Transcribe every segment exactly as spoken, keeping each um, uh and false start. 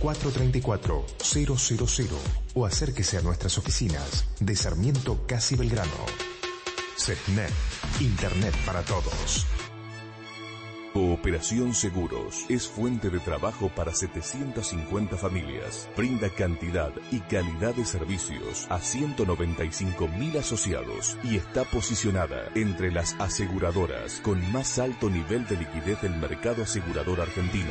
cuatro tres cuatro cero cero cero o acérquese a nuestras oficinas de Sarmiento Casi Belgrano. Setnet, Internet para todos. Cooperación Seguros es fuente de trabajo para setecientas cincuenta familias. Brinda cantidad y calidad de servicios a ciento noventa y cinco mil asociados y está posicionada entre las aseguradoras con más alto nivel de liquidez del mercado asegurador argentino.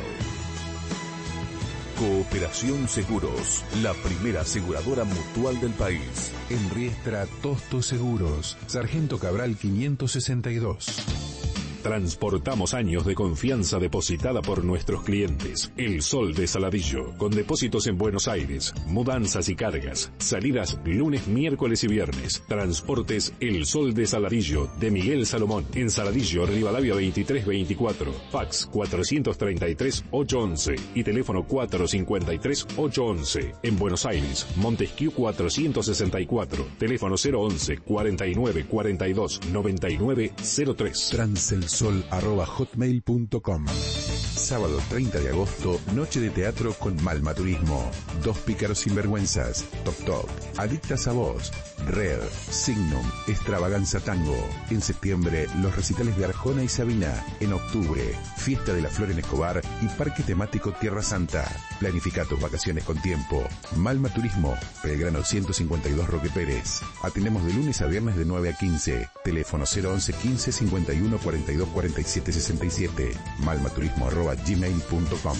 Cooperación Seguros, la primera aseguradora mutual del país. En Riestra, Tostos Seguros, Sargento Cabral quinientos sesenta y dos. Transportamos años de confianza depositada por nuestros clientes. El Sol de Saladillo, con depósitos en Buenos Aires, mudanzas y cargas, salidas lunes, miércoles y viernes. Transportes El Sol de Saladillo, de Miguel Salomón, en Saladillo, Rivadavia veintitrés veinticuatro, fax cuatrocientos treinta y tres ochocientos once y teléfono cuatrocientos cincuenta y tres ochocientos once. En Buenos Aires, Montesquieu cuatrocientos sesenta y cuatro, teléfono cero once cuarenta y nueve cuarenta y dos noventa y nueve cero tres. Transelsol arroba hotmail punto com. Sábado treinta de agosto, noche de teatro con Malma Turismo. Dos pícaros sinvergüenzas, Top Top, Adictas a Vos, Red, Signum, Extravaganza Tango. En septiembre, los recitales de Arjona y Sabina. En octubre, Fiesta de la Flor en Escobar y Parque Temático Tierra Santa. Planifica tus vacaciones con tiempo. Malma Turismo, Belgrano ciento cincuenta y dos Roque Pérez. Atendemos de lunes a viernes de nueve a quince. Teléfono cero once quince cincuenta y uno cuarenta y dos cuarenta y siete sesenta y siete. malmaturismo arroba gmail punto com.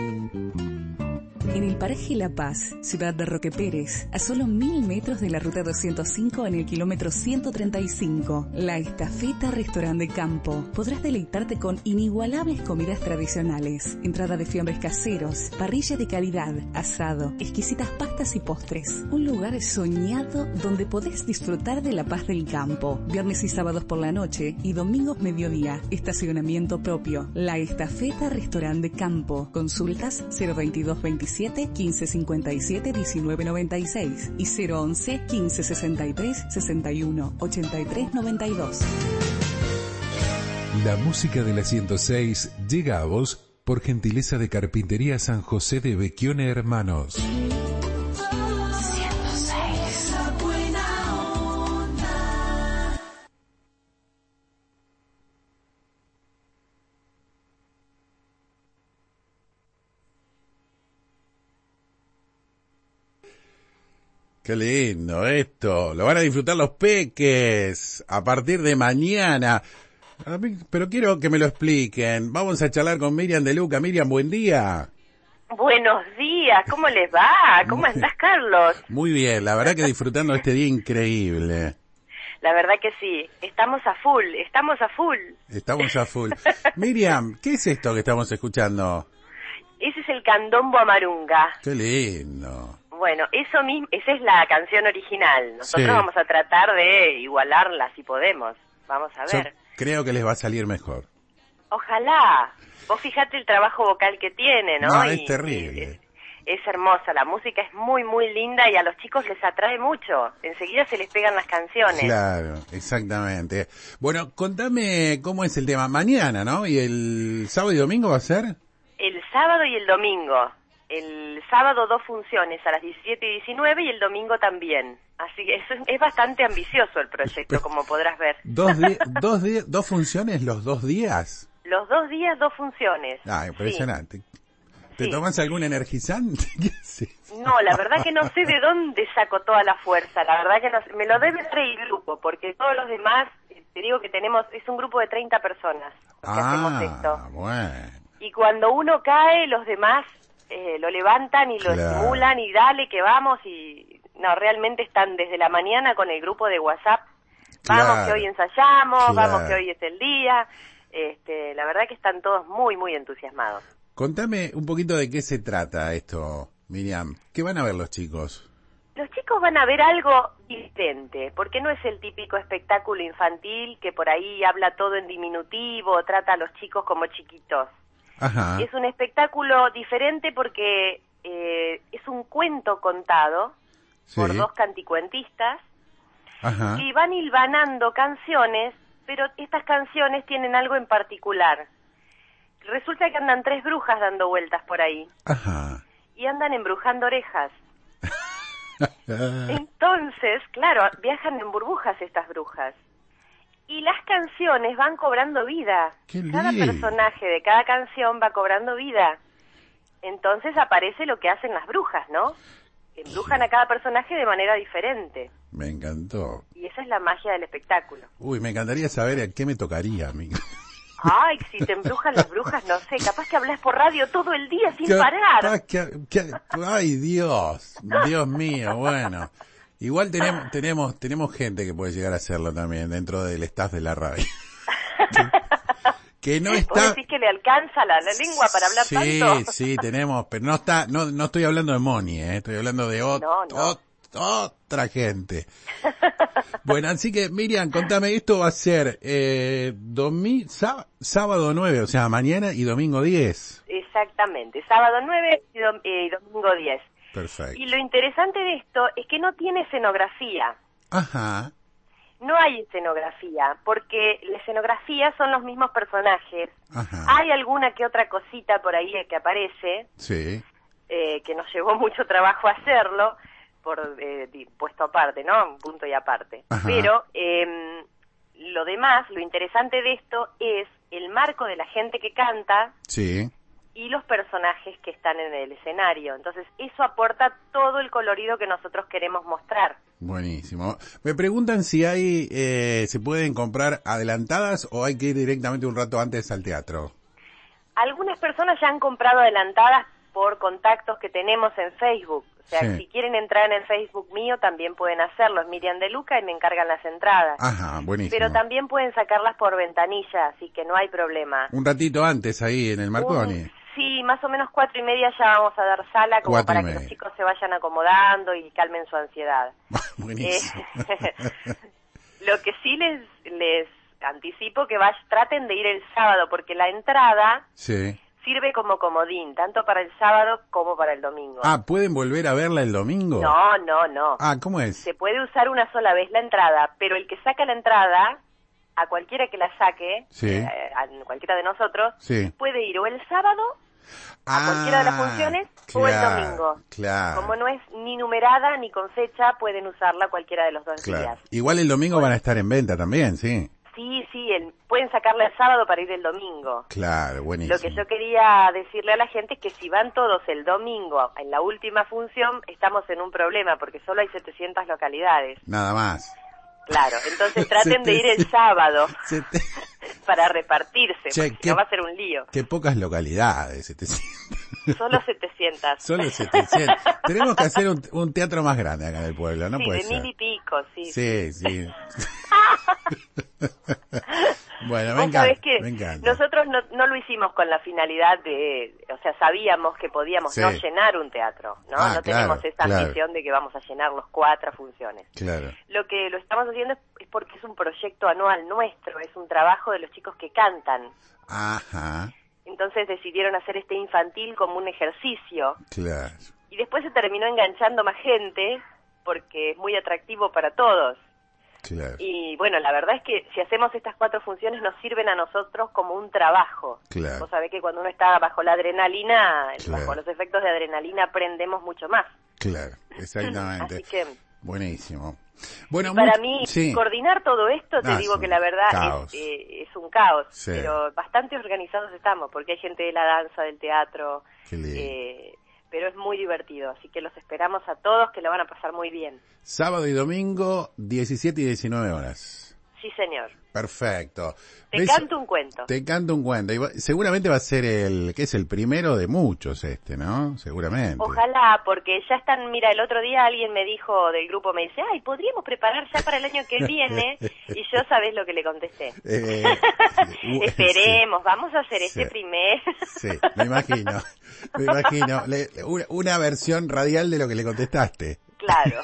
En el paraje La Paz, ciudad de Roque Pérez, a solo mil metros de la ruta doscientos cinco en el kilómetro ciento treinta y cinco, La Estafeta Restaurante Campo. Podrás deleitarte con inigualables comidas tradicionales, entrada de fiambres caseros, parrilla de calidad, asado, exquisitas pastas y postres. Un lugar soñado donde podés disfrutar de la paz del campo. Viernes y sábados por la noche y domingos mediodía. Estacionamiento propio. La Estafeta Restaurante Campo. Consultas cero veintidós veintisiete quince cincuenta y siete diecinueve noventa y seis y cero once quince sesenta y tres sesenta y uno ochenta y tres noventa y dos. La música de la ciento seis llega a vos por gentileza de Carpintería San José de Becchione Hermanos. Qué lindo esto, lo van a disfrutar los peques a partir de mañana. A mí, pero quiero que me lo expliquen. Vamos a charlar con Miriam de Luca. Miriam, buen día. Buenos días, ¿cómo les va? ¿Cómo estás, Carlos? Muy bien, la verdad que disfrutando este día increíble. La verdad que sí, estamos a full, estamos a full. Estamos a full. Miriam, ¿qué es esto que estamos escuchando? Ese es el Candombo Amarunga. Qué lindo. Bueno, eso mismo, esa es la canción original. Nosotros Sí. vamos a tratar de igualarla si podemos. Vamos a ver. Yo creo que les va a salir mejor. Ojalá. Vos fijate el trabajo vocal que tiene, ¿no? No, Y- es terrible. Es hermosa, la música es muy, muy linda y a los chicos les atrae mucho. Enseguida se les pegan las canciones. Claro, exactamente. Bueno, contame cómo es el tema. Mañana, ¿no? ¿Y el sábado y domingo va a ser? El sábado y el domingo. El sábado dos funciones a las diecisiete y diecinueve y el domingo también. Así que es, es bastante ambicioso el proyecto, como podrás ver. ¿Dos, di- dos, di- ¿Dos funciones los dos días? Los dos días, dos funciones. Ah, impresionante. ¿Te Sí. tomas algún energizante? ¿Qué haces? No, la verdad que no sé de dónde saco toda la fuerza. La verdad que no sé. Me lo debe dar el grupo, porque todos los demás, te digo que tenemos, es un grupo de treinta personas los que hacemos esto. Ah, bueno. Y cuando uno cae, los demás eh, lo levantan y lo Claro. estimulan y dale que vamos y no, realmente están desde la mañana con el grupo de WhatsApp. Vamos Claro. que hoy ensayamos, Claro. vamos que hoy es el día. Este, la verdad que están todos muy, muy entusiasmados. Contame un poquito de qué se trata esto, Miriam. ¿Qué van a ver los chicos? Los chicos van a ver algo diferente, porque no es el típico espectáculo infantil que por ahí habla todo en diminutivo, trata a los chicos como chiquitos. Ajá. Es un espectáculo diferente porque eh, es un cuento contado Sí. por dos canticuentistas Ajá. y van hilvanando canciones, pero estas canciones tienen algo en particular. Resulta que andan tres brujas dando vueltas por ahí. Ajá. y andan embrujando orejas. Entonces, claro, viajan en burbujas estas brujas. Y las canciones van cobrando vida. Cada personaje de cada canción va cobrando vida. Entonces aparece lo que hacen las brujas, ¿no? Embrujan a cada personaje de manera diferente. Me encantó. Y esa es la magia del espectáculo. Uy, me encantaría saber a qué me tocaría a mí. Ay, si te embrujan las brujas, no sé, capaz que hablas por radio todo el día sin ¿Qué, parar. ¿qué, qué, ay, Dios, Dios mío, bueno. Igual tenemos, tenemos, tenemos gente que puede llegar a hacerlo también dentro del staff de la radio. que, que no está. ¿Vos decís que le alcanza la, la lengua para hablar sí, tanto? Sí, sí, tenemos, pero no está, no, no estoy hablando de Moni, eh, estoy hablando de ot, no, no. Ot, otra gente. Bueno, así que Miriam, contame, esto va a ser eh, domi, sá, sábado nueve, o sea, mañana y domingo diez. Exactamente, sábado nueve y, dom, eh, domingo diez. Perfecto. Y lo interesante de esto es que no tiene escenografía. Ajá. No hay escenografía, porque la escenografía son los mismos personajes. Ajá. Hay alguna que otra cosita por ahí que aparece, sí. eh, que nos llevó mucho trabajo hacerlo, por eh, puesto aparte, ¿no? Un punto y aparte. Ajá. Pero eh, lo demás, lo interesante de esto es el marco de la gente que canta. Sí. Y los personajes que están en el escenario. Entonces, eso aporta todo el colorido que nosotros queremos mostrar. Buenísimo. Me preguntan si hay, eh, se pueden comprar adelantadas o hay que ir directamente un rato antes al teatro. Algunas personas ya han comprado adelantadas por contactos que tenemos en Facebook. O sea, sí. Si quieren entrar en el Facebook mío, también pueden hacerlo. Es Miriam de Luca y me encargan las entradas. Ajá, buenísimo. Pero también pueden sacarlas por ventanilla, así que no hay problema. Un ratito antes ahí en el Marconi. Un... Sí, más o menos cuatro y media ya vamos a dar sala como cuatro para que los chicos se vayan acomodando y calmen su ansiedad. Buenísimo. Eh, lo que sí les les anticipo que vaya, traten de ir el sábado, porque la entrada sí. sirve como comodín, tanto para el sábado como para el domingo. Ah, ¿pueden volver a verla el domingo? No, no, no. Ah, ¿cómo es? Se puede usar una sola vez la entrada, pero el que saca la entrada, a cualquiera que la saque, sí. eh, a cualquiera de nosotros, sí. puede ir o el sábado a ah, cualquiera de las funciones claro, o el domingo. Claro. Como no es ni numerada ni con fecha, pueden usarla cualquiera de los dos claro. días. Igual el domingo bueno. van a estar en venta también, sí. Sí, sí, el, pueden sacarla el sábado para ir el domingo. Claro, buenísimo. Lo que yo quería decirle a la gente es que si van todos el domingo en la última función, estamos en un problema porque solo hay setecientas localidades. Nada más. Claro, entonces traten de ir el sábado te... para repartirse, che, porque si no va a ser un lío. Qué pocas localidades, setecientas. Solo setecientas. Solo setecientas. Tenemos que hacer un, un teatro más grande acá en el pueblo, ¿no? Sí, puede de ser. mil y pico, sí. Sí, sí. Bueno, me encanta, que me encanta. Nosotros no, no lo hicimos con la finalidad de, o sea, sabíamos que podíamos sí. no llenar un teatro, ¿no? Ah, no claro, tenemos esa claro. ambición de que vamos a llenar los cuatro funciones. Claro. Lo que lo estamos haciendo es, es porque es un proyecto anual nuestro, es un trabajo de los chicos que cantan. Ajá. Entonces decidieron hacer este infantil como un ejercicio. Claro. Y después se terminó enganchando más gente porque es muy atractivo para todos. Claro. Y bueno, la verdad es que si hacemos estas cuatro funciones nos sirven a nosotros como un trabajo. Claro. Vos sabés que cuando uno está bajo la adrenalina, claro. bajo los efectos de adrenalina aprendemos mucho más. Claro, exactamente. Así que, buenísimo. Bueno, para muy... mí, sí. coordinar todo esto, te ah, digo que la verdad es, eh, es un caos, sí. pero bastante organizados estamos, porque hay gente de la danza, del teatro, Qué lindo. eh, pero es muy divertido, así que los esperamos a todos, que la van a pasar muy bien. Sábado y domingo, diecisiete y diecinueve horas. Sí, señor. Perfecto. Te ¿Ves? canto un cuento. Te canto un cuento. Y va, seguramente va a ser el, que es el primero de muchos este, ¿no? Seguramente. Ojalá, porque ya están, mira, el otro día alguien me dijo del grupo, me dice, ay, podríamos preparar ya para el año que viene, y yo sabés lo que le contesté. Eh, Esperemos, sí. Vamos a hacer sí. este primer. Sí, me imagino, me imagino. Le, una, una versión radial de lo que le contestaste. Claro.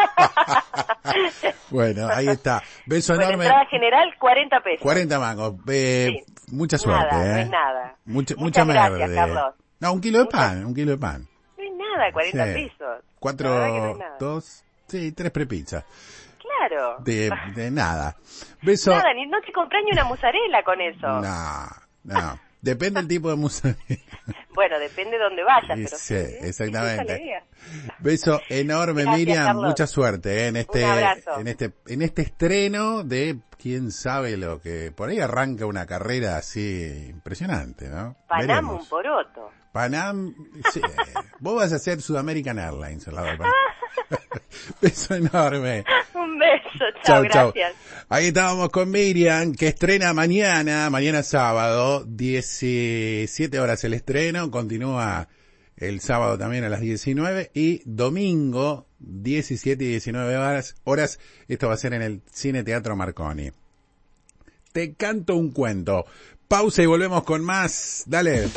Bueno, ahí está. Beso bueno, enorme. Entrada general, cuarenta pesos. cuarenta mangos. Eh, sí. Mucha suerte, nada, ¿eh? No es nada. Mucha, Muchas mucha gracias, merde. Carlos. No, un kilo de Muchas... pan, un kilo de pan. No es nada, cuarenta sí. pesos. Cuatro, no dos, sí, tres prepizzas. Claro. De, de nada. Beso. Nada, ni no te compré ni una mozzarella con eso. No, no. Depende del tipo de mozzarella. Bueno, depende de dónde vayas, Y pero sí, sí, exactamente. Beso enorme, Gracias, Miriam, Carlos. mucha suerte eh, en este Un abrazo. en este en este estreno de quién sabe lo que por ahí arranca una carrera así impresionante, ¿no? Panam Veremos. un poroto. Panam, sí. Vos vas a hacer Sudamerican Airlines al lado de Panam. Beso enorme. Un beso, chao, gracias. Ahí estábamos con Miriam, que estrena mañana, mañana sábado, diecisiete horas el estreno, continúa el sábado también a las diecinueve y domingo, diecisiete y diecinueve horas, horas, esto va a ser en el Cine Teatro Marconi. Te canto un cuento. Pausa y volvemos con más. Dale.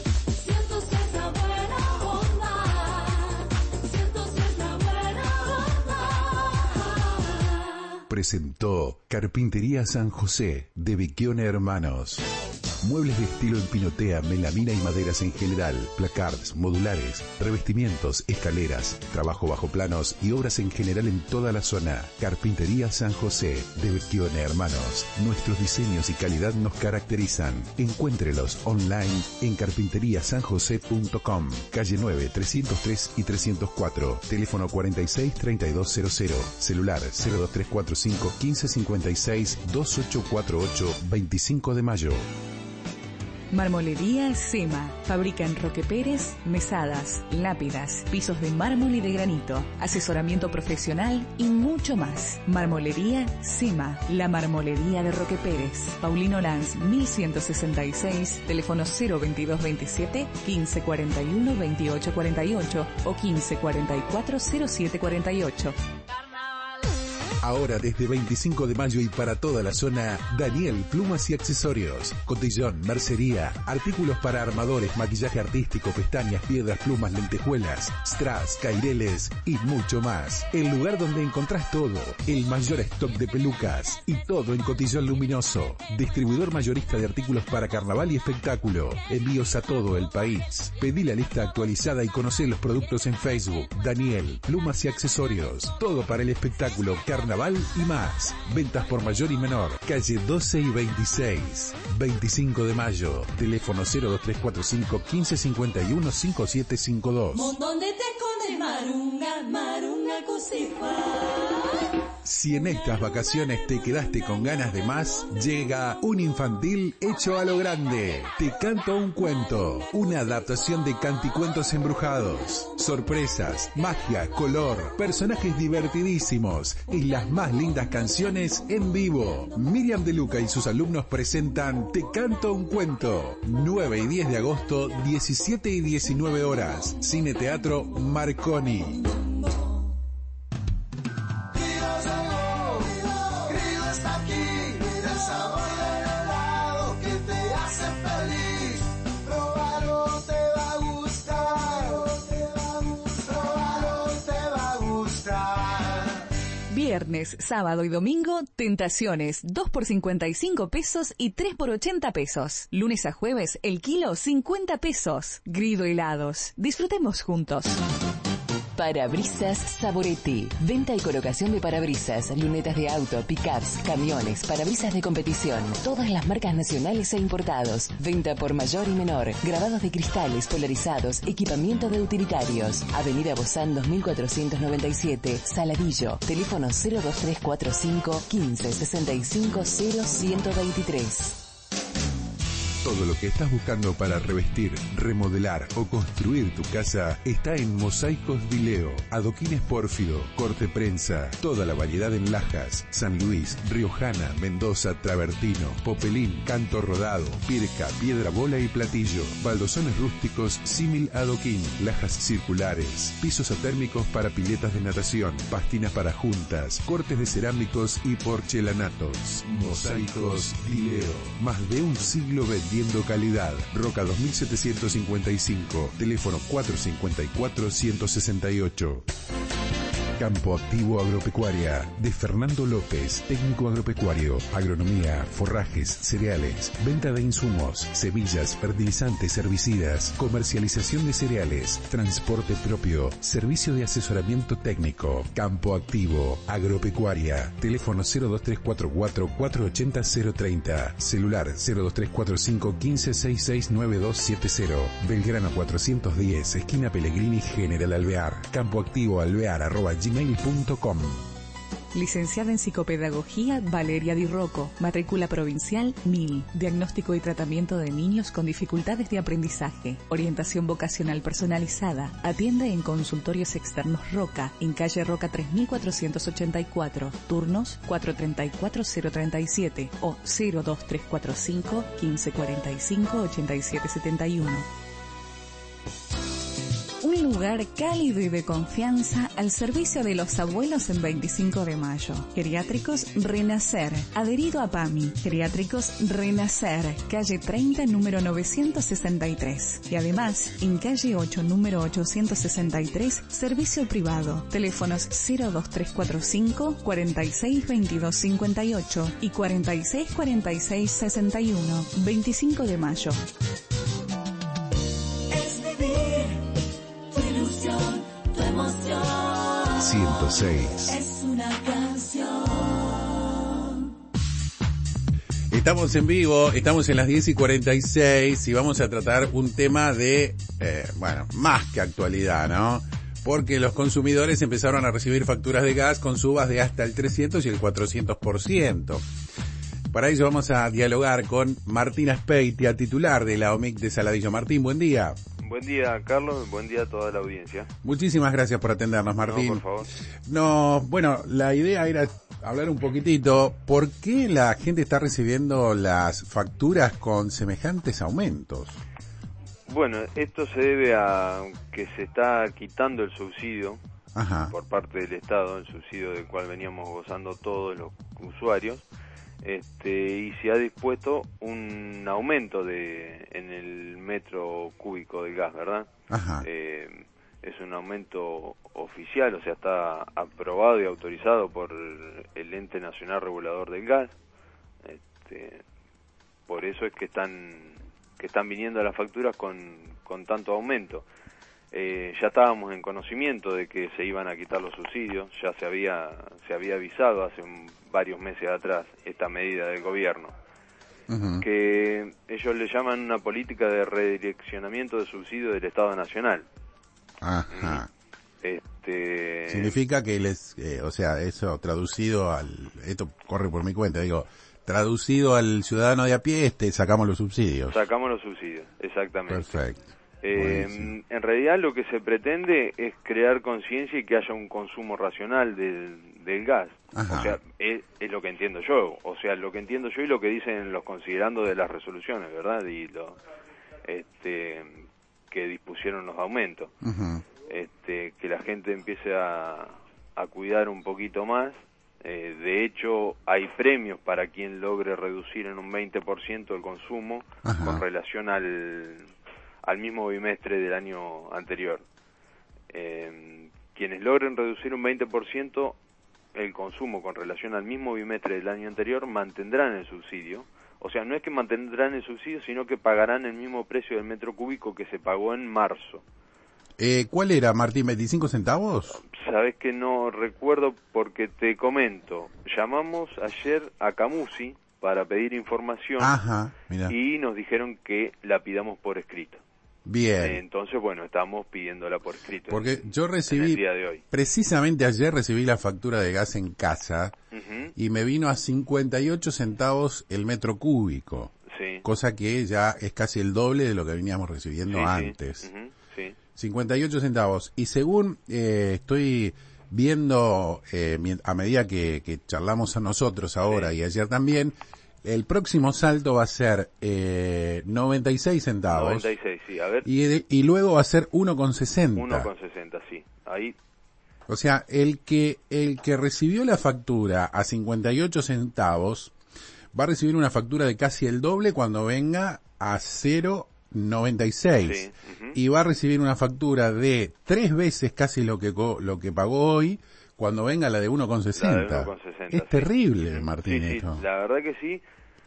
Presentó Carpintería San José de Becchione Hermanos. Muebles de estilo en pinotea, melamina y maderas en general, placards, modulares, revestimientos, escaleras, trabajo bajo planos y obras en general en toda la zona. Carpintería San José de Becchione Hermanos. Nuestros diseños y calidad nos caracterizan. Encuéntrelos online en carpintería san josé punto com. Calle nueve, trescientos tres y trescientos cuatro. Teléfono cuarenta y seis, treinta y dos cero cero. Celular cero dos tres cuatro cinco, quince cincuenta y seis, dos ocho cuatro ocho, veinticinco de mayo. Marmolería Sema. Fabrica en Roque Pérez mesadas, lápidas, pisos de mármol y de granito, asesoramiento profesional y mucho más. Marmolería Sema. La marmolería de Roque Pérez. Paulino Lanz mil ciento sesenta y seis, teléfono cero veintidós veintisiete, quince cuarenta y uno, veintiocho cuarenta y ocho o quince cuarenta y cuatro, cero siete cuarenta y ocho. Ahora desde veinticinco de mayo y para toda la zona, Daniel Plumas y Accesorios. Cotillón, mercería, artículos para armadores, maquillaje artístico, pestañas, piedras, plumas, lentejuelas, strass, caireles y mucho más. El lugar donde encontrás todo, el mayor stock de pelucas y todo en Cotillón Luminoso. Distribuidor mayorista de artículos para carnaval y espectáculo. Envíos a todo el país. Pedí la lista actualizada y conocé los productos en Facebook. Daniel Plumas y Accesorios. Todo para el espectáculo, carnaval y más. Ventas por mayor y menor. Calle doce y veintiséis. veinticinco de mayo. Teléfono cero dos tres cuatro cinco, quince cincuenta y uno, cincuenta y siete cincuenta y dos. Mondonde te esconde marunga, marunga cosipa. Si en estas vacaciones te quedaste con ganas de más, llega un infantil hecho a lo grande. Te canto un cuento. Una adaptación de Canticuentos Embrujados. Sorpresas, magia, color, personajes divertidísimos y las más lindas canciones en vivo. Miriam De Luca y sus alumnos presentan Te canto un cuento. nueve y diez de agosto, diecisiete y diecinueve horas. Cine Teatro Marconi. Viernes, sábado y domingo, Tentaciones, dos por cincuenta y cinco pesos y tres por ochenta pesos. Lunes a jueves, el kilo, cincuenta pesos. Grido Helados. Disfrutemos juntos. Parabrisas Saboretti. Venta y colocación de parabrisas, lunetas de auto, pickups, camiones, parabrisas de competición. Todas las marcas nacionales e importados. Venta por mayor y menor. Grabados de cristales polarizados, equipamiento de utilitarios. Avenida Bozán dos mil cuatrocientos noventa y siete, Saladillo. Teléfono cero dos tres cuatro cinco, quince sesenta y cinco, cero ciento veintitrés. Todo lo que estás buscando para revestir, remodelar o construir tu casa está en Mosaicos Dileo. Adoquines pórfido, corte prensa, toda la variedad en lajas, San Luis, Riojana, Mendoza, Travertino, Popelín, canto rodado, pirca, piedra bola y platillo, baldosones rústicos símil adoquín, lajas circulares, pisos atérmicos para piletas de natación, pastinas para juntas, cortes de cerámicos y porcelanatos. Mosaicos Dileo. Más de un siglo vendiendo calidad. Roca dos mil setecientos cincuenta y cinco. Teléfono cuatrocientos cincuenta y cuatro, ciento sesenta y ocho. Campo Activo Agropecuaria, de Fernando López, técnico agropecuario, agronomía, forrajes, cereales, venta de insumos, semillas, fertilizantes, herbicidas, comercialización de cereales, transporte propio, servicio de asesoramiento técnico. Campo Activo Agropecuaria, teléfono cero dos tres cuatro cuatro, cuatro ocho cero, cero tres cero, celular cero dos tres cuatro cinco, uno cinco seis seis nueve dos siete cero, Belgrano cuatrocientos diez, esquina Pellegrini, General Alvear. Campoactivoalvear arroba gmail punto com. Licenciada en Psicopedagogía Valeria Di Rocco, matrícula provincial mil, diagnóstico y tratamiento de niños con dificultades de aprendizaje, orientación vocacional personalizada, atiende en consultorios externos Roca, en calle Roca tres mil cuatrocientos ochenta y cuatro, turnos cuatro tres cuatro cero tres siete o cero dos tres cuatro cinco, uno cinco cuatro cinco, ocho siete siete uno. Un lugar cálido y de confianza al servicio de los abuelos en veinticinco de mayo. Geriátricos Renacer, adherido a PAMI. Geriátricos Renacer, calle treinta, número novecientos sesenta y tres. Y además, en calle ocho, número ochocientos sesenta y tres, servicio privado. Teléfonos cero dos tres cuatro cinco, cuatro seis dos dos cinco ocho y cuatro seis cuatro seis seis uno. veinticinco de mayo. ciento seis. Es una canción. Estamos en vivo, estamos en las diez y cuarenta y seis y vamos a tratar un tema de, eh, bueno, más que actualidad, ¿no? Porque los consumidores empezaron a recibir facturas de gas con subas de hasta el trescientos y el cuatrocientos por ciento. Para ello vamos a dialogar con Martín Aspeitia, titular de la O M I C de Saladillo. Martín, buen día. Buen día, Carlos. Buen día a toda la audiencia. Muchísimas gracias por atendernos, Martín. No, por favor. No, bueno, la idea era hablar un poquitito. ¿Por qué la gente está recibiendo las facturas con semejantes aumentos? Bueno, esto se debe a que se está quitando el subsidio Ajá. por parte del Estado, el subsidio del cual veníamos gozando todos los usuarios. Este, y se ha dispuesto un aumento de en el metro cúbico del gas, ¿verdad? Ajá. Eh, es un aumento oficial, o sea, está aprobado y autorizado por el Ente Nacional Regulador del Gas. Este, por eso es que están que están viniendo las facturas con, con tanto aumento. Eh, ya estábamos en conocimiento de que se iban a quitar los subsidios, ya se había se había avisado hace un, varios meses atrás esta medida del gobierno, uh-huh. que ellos le llaman una política de redireccionamiento de subsidios del Estado Nacional. Ajá. Este... Significa que les, eh, o sea, eso traducido al, esto corre por mi cuenta, digo, traducido al ciudadano de a pie, este, sacamos los subsidios. Sacamos los subsidios, exactamente. Perfecto. Eh, en realidad lo que se pretende es crear conciencia y que haya un consumo racional del, del gas. Ajá. O sea, es, es lo que entiendo yo, o sea, lo que entiendo yo y lo que dicen los considerando de las resoluciones, ¿verdad? Y lo este que dispusieron los aumentos. Uh-huh. Este que la gente empiece a, a cuidar un poquito más. Eh, de hecho, hay premios para quien logre reducir en un veinte por ciento el consumo Ajá. con relación al al mismo bimestre del año anterior. Eh, quienes logren reducir un veinte por ciento el consumo con relación al mismo bimestre del año anterior mantendrán el subsidio. O sea, no es que mantendrán el subsidio, sino que pagarán el mismo precio del metro cúbico que se pagó en marzo. Eh, ¿Cuál era, Martín? ¿veinticinco centavos? Sabes que no recuerdo porque te comento. Llamamos ayer a Camusi para pedir información. Ajá, mira. Y nos dijeron que la pidamos por escrito. Bien. Entonces, bueno, estamos pidiéndola por escrito. Porque en, yo recibí, en el día de hoy. Precisamente ayer recibí la factura de gas en casa uh-huh. y me vino a cincuenta y ocho centavos el metro cúbico. Sí. Cosa que ya es casi el doble de lo que veníamos recibiendo sí, antes. Sí. Uh-huh. Sí. cincuenta y ocho centavos. Y según eh, estoy viendo, eh, a medida que, que charlamos a nosotros ahora sí. y ayer también, el próximo salto va a ser eh, noventa y seis centavos. noventa y seis, sí, a ver. Y, y luego va a ser uno con sesenta. uno con sesenta, sí. Ahí. O sea, el que el que recibió la factura a cincuenta y ocho centavos va a recibir una factura de casi el doble cuando venga a cero noventa y seis. Sí. Uh-huh. Y va a recibir una factura de tres veces casi lo que lo que pagó hoy cuando venga la de uno con sesenta. Es sí. terrible, Martín. Sí, sí, la verdad que sí.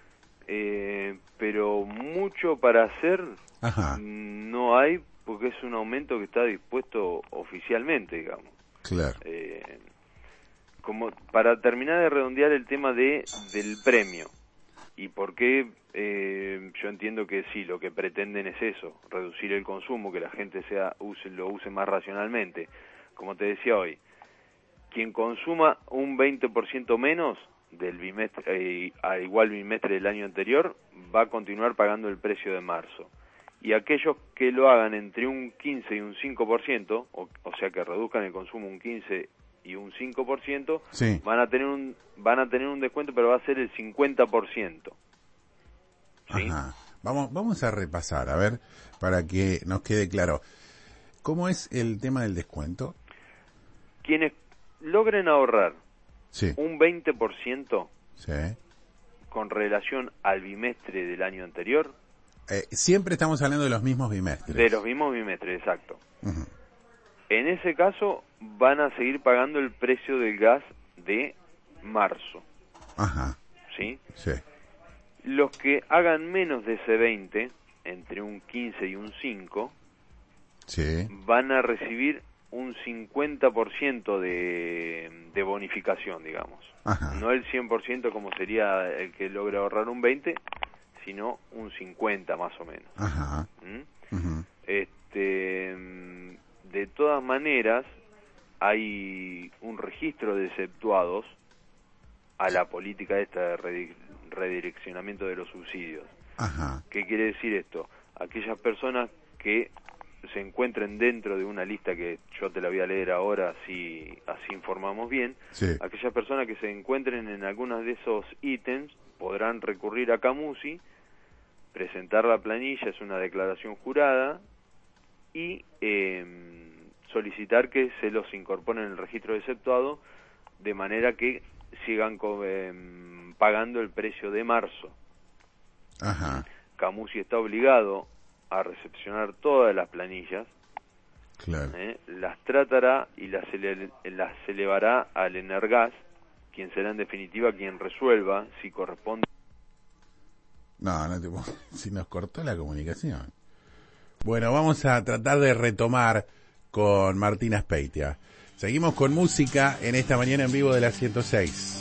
Eh, pero mucho para hacer Ajá. no hay, porque es un aumento que está dispuesto oficialmente, digamos. Claro. Eh, como para terminar de redondear el tema de del premio y por qué eh, yo entiendo que sí, lo que pretenden es eso, reducir el consumo, que la gente sea use lo use más racionalmente. Como te decía hoy, quien consuma un veinte por ciento menos del bimestre, eh, al igual bimestre del año anterior, va a continuar pagando el precio de marzo. Y aquellos que lo hagan entre un quince y un cinco por ciento, o, o sea que reduzcan el consumo un quince y un cinco por ciento, sí. van a tener un van a tener un descuento, pero va a ser el cincuenta por ciento. ¿Sí? Ajá. Vamos vamos a repasar, a ver, para que nos quede claro. ¿Cómo es el tema del descuento? Quienes logren ahorrar sí. un veinte por ciento sí. con relación al bimestre del año anterior. Eh, siempre estamos hablando de los mismos bimestres. De los mismos bimestres, exacto. Uh-huh. En ese caso van a seguir pagando el precio del gas de marzo. Ajá. ¿Sí? Sí. Los que hagan menos de ese veinte, entre un quince y un cinco, sí. van a recibir un cincuenta por ciento de, de bonificación, digamos. Ajá. No el cien por ciento como sería el que logra ahorrar un veinte, sino un cincuenta más o menos. Ajá. ¿Mm? Uh-huh. Este, de todas maneras, hay un registro de exceptuados a la política esta de redireccionamiento de los subsidios. Ajá. ¿Qué quiere decir esto? Aquellas personas que se encuentren dentro de una lista que yo te la voy a leer ahora, así, así informamos bien, sí. aquellas personas que se encuentren en algunos de esos ítems podrán recurrir a Camusi, presentar la planilla, es una declaración jurada, y eh, solicitar que se los incorporen en el registro de exceptuado, de manera que sigan eh, pagando el precio de marzo. Ajá. Camusi está obligado a recepcionar todas las planillas, claro. ¿eh? Las tratará y las, ele las elevará al Energas, quien será en definitiva quien resuelva si corresponde. No, no te puedo... si nos cortó la comunicación. Bueno, vamos a tratar de retomar con Martín Azpeitia. Seguimos con música en esta mañana en vivo de la ciento seis.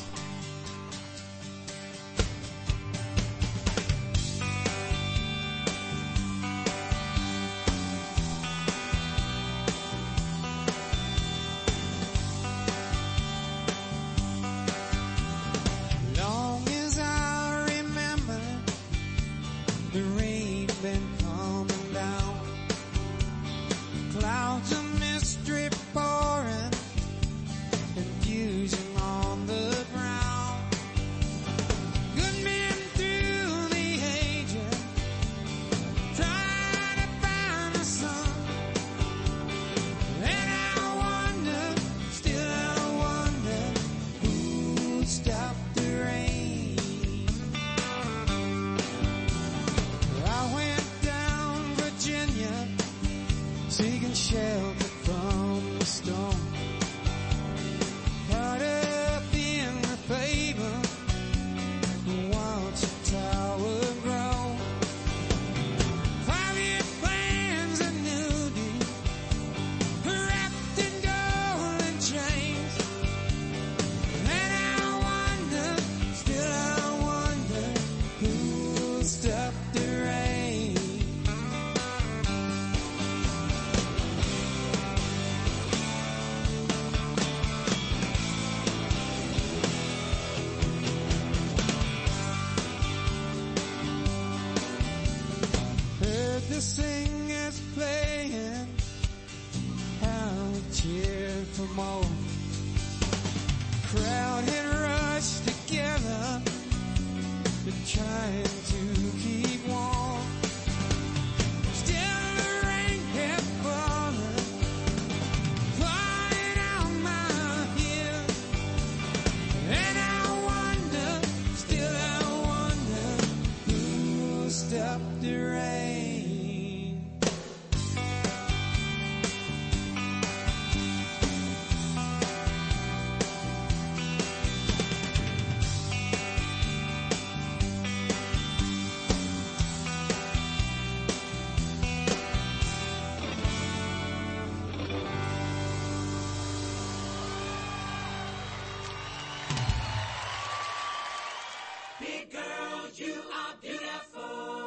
you are beautiful.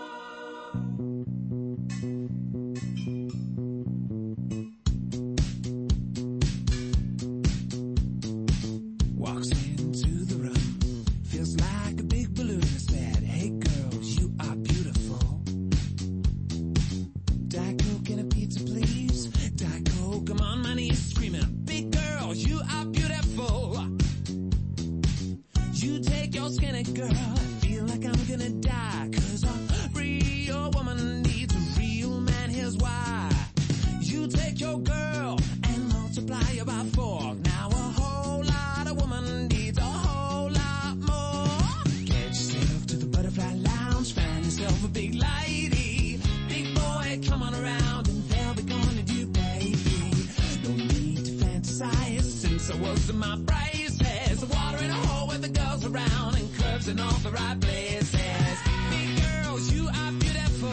Walks into the room, feels like a big balloon. Said, hey girls, you are beautiful. Diet Coke and a pizza, please. Diet Coke, I'm on my knees screaming, big girls, you are beautiful. You take your skinny girl, I feel like I'm gonna die. Cause a real woman needs a real man, here's why. You take your girl and multiply her by four. Now a whole lot of woman needs a whole lot more. Get yourself to the Butterfly Lounge, find yourself a big lady. Big boy, come on around and they'll be gonna do, baby. No need to fantasize, since I was in my braces. Water in a hole with the girls around and curves in all the right places. Big girls, you are beautiful.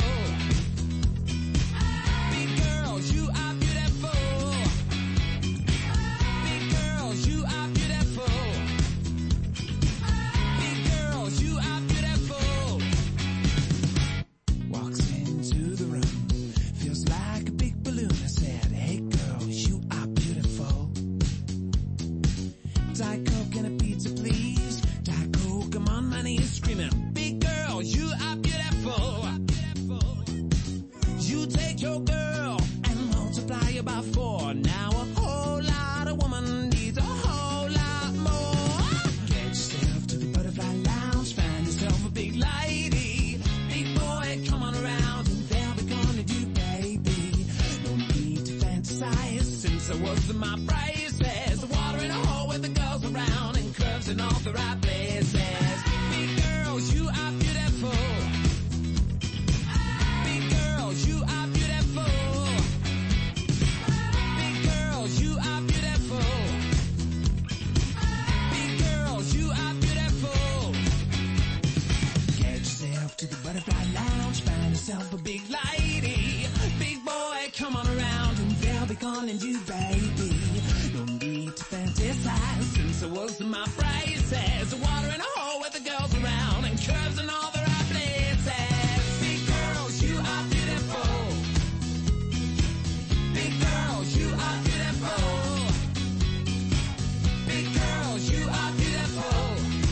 Big girls, you are beautiful. Big girls, you are beautiful. Big girls, you are beautiful. Walks into the room, feels like a big balloon. I said, hey girls, you are beautiful. Diet Coke and a pizza, please. Diet Coke, I'm on my knees screaming, big girl, you are beautiful. You take your girl and multiply her by four. Now a whole lot of woman needs a whole lot more. Get yourself to the Butterfly Lounge, find yourself a big lady. Big boy, come on around and they'll be gonna do, baby. No need to fantasize, since I was in my braces. Water in a hole with the girls around and curves in all the right places. Big girls, you are beautiful. Big girls, you are beautiful. Big girls, you are beautiful. Big girls, you are beautiful. Get yourself to the Butterfly Lounge, find yourself a big lady. Big boy, come on around and they'll be calling you, baby. No need to fantasize, since I was in my braces. Water in a hole with the girls around and curves in all the right places. Big girls, you are beautiful. Big girls, you are beautiful. Big girls, you are beautiful.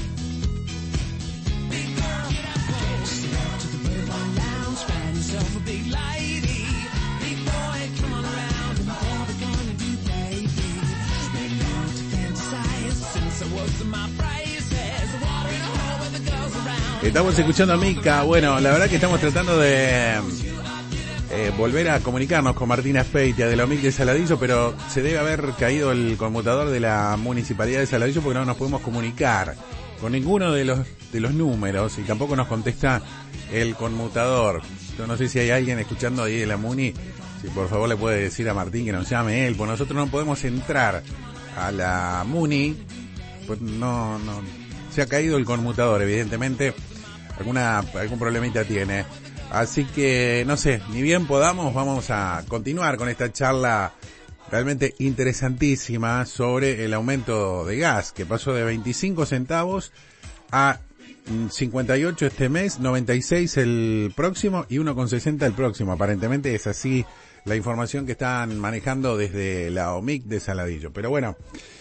Big girls, get yourself to the Butterfly Lounge, find yourself a big lady. Big boy, come on around and they'll be gonna do, baby. No need to fantasize, since I was in my braces. Water in a hole with the girls around. Estamos escuchando a Mika. Bueno, la verdad que estamos tratando de eh, volver a comunicarnos con Martina Speitia de la O M I C de Saladillo, pero se debe haber caído el conmutador de la Municipalidad de Saladillo porque no nos podemos comunicar con ninguno de los de los números y tampoco nos contesta el conmutador. Yo no sé si hay alguien escuchando ahí de la Muni, si por favor le puede decir a Martín que nos llame él, porque nosotros no podemos entrar a la Muni, pues no, no, se ha caído el conmutador, evidentemente, alguna, algún problemita tiene. Así que, no sé, ni bien podamos, vamos a continuar con esta charla realmente interesantísima sobre el aumento de gas, que pasó de veinticinco centavos a cincuenta y ocho este mes, noventa y seis el próximo y uno con sesenta el próximo. Aparentemente es así la información que están manejando desde la O M I C de Saladillo. Pero bueno,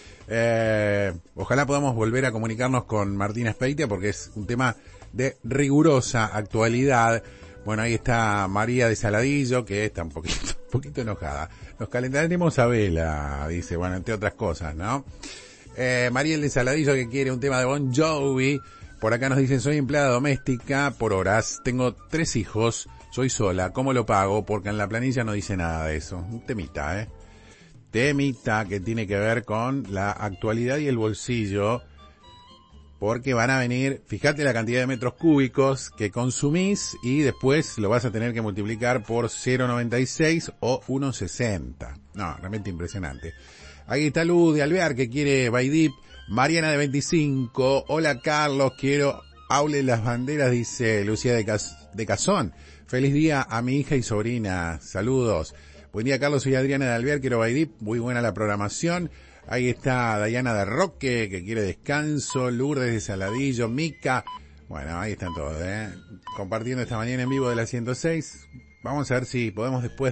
eh, ojalá podamos volver a comunicarnos con Martina Speitia porque es un tema de rigurosa actualidad. Bueno, ahí está María de Saladillo, que está un poquito, un poquito enojada. Nos calentaremos a vela, dice, bueno, entre otras cosas, ¿no? Eh, Mariel de Saladillo, que quiere un tema de Bon Jovi. Por acá nos dicen, soy empleada doméstica por horas, tengo tres hijos, soy sola, ¿cómo lo pago? Porque en la planilla no dice nada de eso. Un temita, ¿eh? Temita que tiene que ver con la actualidad y el bolsillo. Porque van a venir, fíjate la cantidad de metros cúbicos que consumís y después lo vas a tener que multiplicar por cero coma noventa y seis o uno coma sesenta. No, realmente impresionante. Ahí está Luz de Alvear que quiere Baidip. Mariana de veinticinco. Hola Carlos, quiero Aule las banderas, dice Lucía de, Cas- de Cazón. Feliz día a mi hija y sobrina. Saludos. Buen día Carlos, soy Adriana de Alvear, quiero Baidip. Muy buena la programación. Ahí está Dayana de Roque, que quiere descanso, Lourdes de Saladillo, Mica, Bueno, ahí están todos, ¿eh? Compartiendo esta mañana en vivo de la ciento seis. Vamos a ver si podemos después